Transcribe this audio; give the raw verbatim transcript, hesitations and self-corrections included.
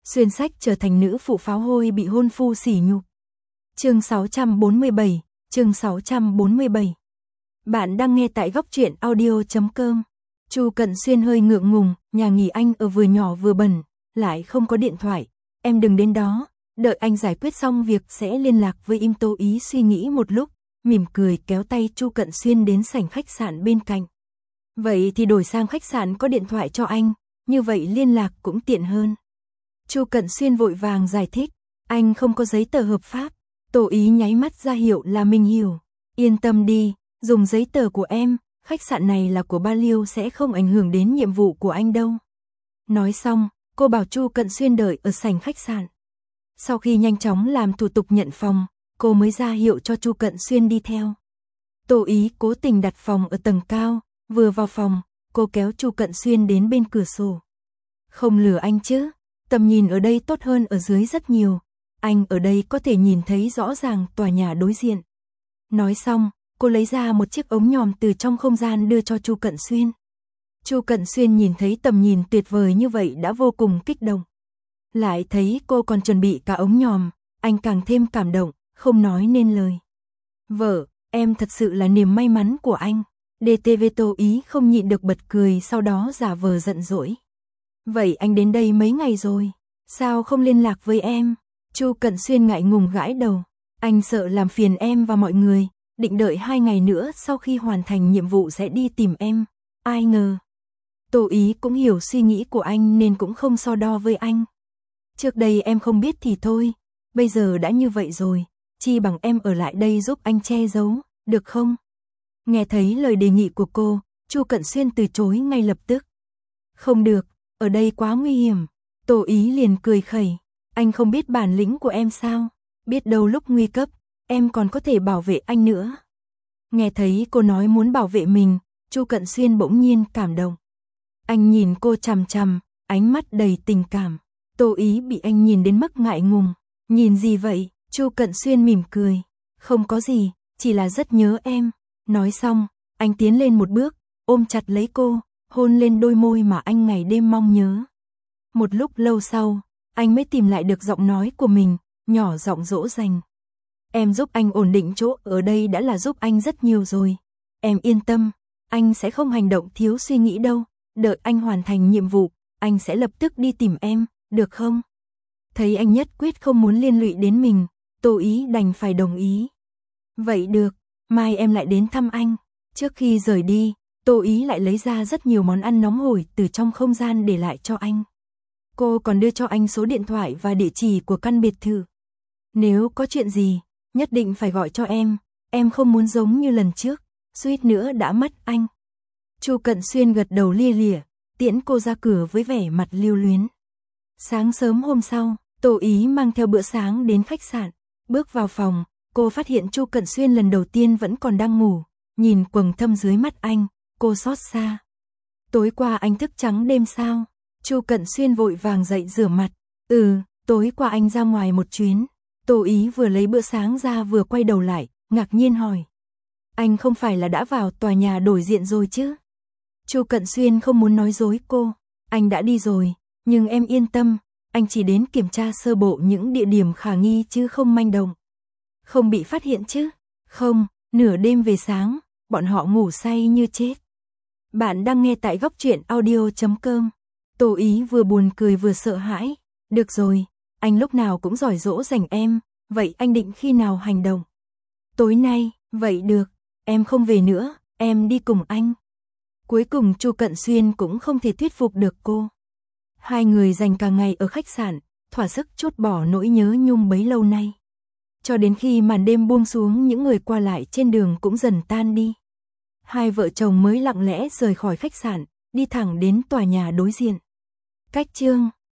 xuyên sách trở thành nữ phụ pháo hôi bị hôn phu sỉ nhục. Chương sáu trăm bốn mươi bảy, chương sáu trăm bốn mươi bảy. Bạn đang nghe tại góc truyện audio chấm com. Chu Cận Xuyên hơi ngượng ngùng, nhà nghỉ anh ở vừa nhỏ vừa bẩn, lại không có điện thoại, em đừng đến đó, đợi anh giải quyết xong việc sẽ liên lạc với Im Tô Ý. Suy nghĩ một lúc, mỉm cười kéo tay Chu Cận Xuyên đến sảnh khách sạn bên cạnh. Vậy thì đổi sang khách sạn có điện thoại cho anh, như vậy liên lạc cũng tiện hơn. Chu Cận Xuyên vội vàng giải thích, anh không có giấy tờ hợp pháp. Tô Ý nháy mắt ra hiệu là mình hiểu. Yên tâm đi, dùng giấy tờ của em, khách sạn này là của Ba Liêu sẽ không ảnh hưởng đến nhiệm vụ của anh đâu. Nói xong, cô bảo Chu Cận Xuyên đợi ở sảnh khách sạn. Sau khi nhanh chóng làm thủ tục nhận phòng, cô mới ra hiệu cho Chu Cận Xuyên đi theo. Tô Ý cố tình đặt phòng ở tầng cao, vừa vào phòng, cô kéo Chu Cận Xuyên đến bên cửa sổ. Không lừa anh chứ, tầm nhìn ở đây tốt hơn ở dưới rất nhiều. Anh ở đây có thể nhìn thấy rõ ràng tòa nhà đối diện. Nói xong, cô lấy ra một chiếc ống nhòm từ trong không gian đưa cho Chu Cận Xuyên. Chu Cận Xuyên nhìn thấy tầm nhìn tuyệt vời như vậy đã vô cùng kích động. Lại thấy cô còn chuẩn bị cả ống nhòm, anh càng thêm cảm động, không nói nên lời. Vợ, em thật sự là niềm may mắn của anh. đê tê vê Tô Ý không nhịn được bật cười, sau đó giả vờ giận dỗi. Vậy anh đến đây mấy ngày rồi, sao không liên lạc với em? Chu Cận Xuyên ngại ngùng gãi đầu. Anh sợ làm phiền em và mọi người, định đợi hai ngày nữa sau khi hoàn thành nhiệm vụ sẽ đi tìm em. Ai ngờ. Tô Ý cũng hiểu suy nghĩ của anh nên cũng không so đo với anh. Trước đây em không biết thì thôi, bây giờ đã như vậy rồi, chi bằng em ở lại đây giúp anh che giấu, được không? Nghe thấy lời đề nghị của cô, Chu Cận Xuyên từ chối ngay lập tức. Không được, ở đây quá nguy hiểm. Tô Ý liền cười khẩy. Anh không biết bản lĩnh của em sao? Biết đâu lúc nguy cấp, em còn có thể bảo vệ anh nữa. Nghe thấy cô nói muốn bảo vệ mình, Chu Cận Xuyên bỗng nhiên cảm động. Anh nhìn cô chằm chằm, ánh mắt đầy tình cảm. Tô Ý bị anh nhìn đến mức ngại ngùng. Nhìn gì vậy? Chu Cận Xuyên mỉm cười. Không có gì, chỉ là rất nhớ em. Nói xong, anh tiến lên một bước, ôm chặt lấy cô, hôn lên đôi môi mà anh ngày đêm mong nhớ. Một lúc lâu sau, anh mới tìm lại được giọng nói của mình, nhỏ giọng dỗ dành. Em giúp anh ổn định chỗ ở đây đã là giúp anh rất nhiều rồi. Em yên tâm, anh sẽ không hành động thiếu suy nghĩ đâu. Đợi anh hoàn thành nhiệm vụ, anh sẽ lập tức đi tìm em, được không? Thấy anh nhất quyết không muốn liên lụy đến mình, Tô Ý đành phải đồng ý. Vậy được, mai em lại đến thăm anh. Trước khi rời đi, Tô Ý lại lấy ra rất nhiều món ăn nóng hổi từ trong không gian để lại cho anh. Cô còn đưa cho anh số điện thoại và địa chỉ của căn biệt thự. Nếu có chuyện gì, nhất định phải gọi cho em, em không muốn giống như lần trước, suýt nữa đã mất anh. Chu Cận Xuyên gật đầu lia lịa, tiễn cô ra cửa với vẻ mặt lưu luyến. Sáng sớm hôm sau, Tô Ý mang theo bữa sáng đến khách sạn, bước vào phòng, cô phát hiện Chu Cận Xuyên lần đầu tiên vẫn còn đang ngủ, nhìn quầng thâm dưới mắt anh, cô xót xa. Tối qua anh thức trắng đêm sao? Chu Cận Xuyên vội vàng dậy rửa mặt. Ừ, tối qua anh ra ngoài một chuyến. Tô Ý vừa lấy bữa sáng ra vừa quay đầu lại, ngạc nhiên hỏi. Anh không phải là đã vào tòa nhà đổi diện rồi chứ? Chu Cận Xuyên không muốn nói dối cô. Anh đã đi rồi, nhưng em yên tâm, anh chỉ đến kiểm tra sơ bộ những địa điểm khả nghi chứ không manh động. Không bị phát hiện chứ? Không, nửa đêm về sáng, bọn họ ngủ say như chết. Bạn đang nghe tại góc truyện audio chấm com. Tô Ý vừa buồn cười vừa sợ hãi. Được rồi, anh lúc nào cũng giỏi dỗ dành em, vậy anh định khi nào hành động? Tối nay, vậy được, em không về nữa, em đi cùng anh. Cuối cùng Chu Cận Xuyên cũng không thể thuyết phục được cô. Hai người dành cả ngày ở khách sạn, thỏa sức trút bỏ nỗi nhớ nhung bấy lâu nay. Cho đến khi màn đêm buông xuống, những người qua lại trên đường cũng dần tan đi. Hai vợ chồng mới lặng lẽ rời khỏi khách sạn, đi thẳng đến tòa nhà đối diện. Cách chương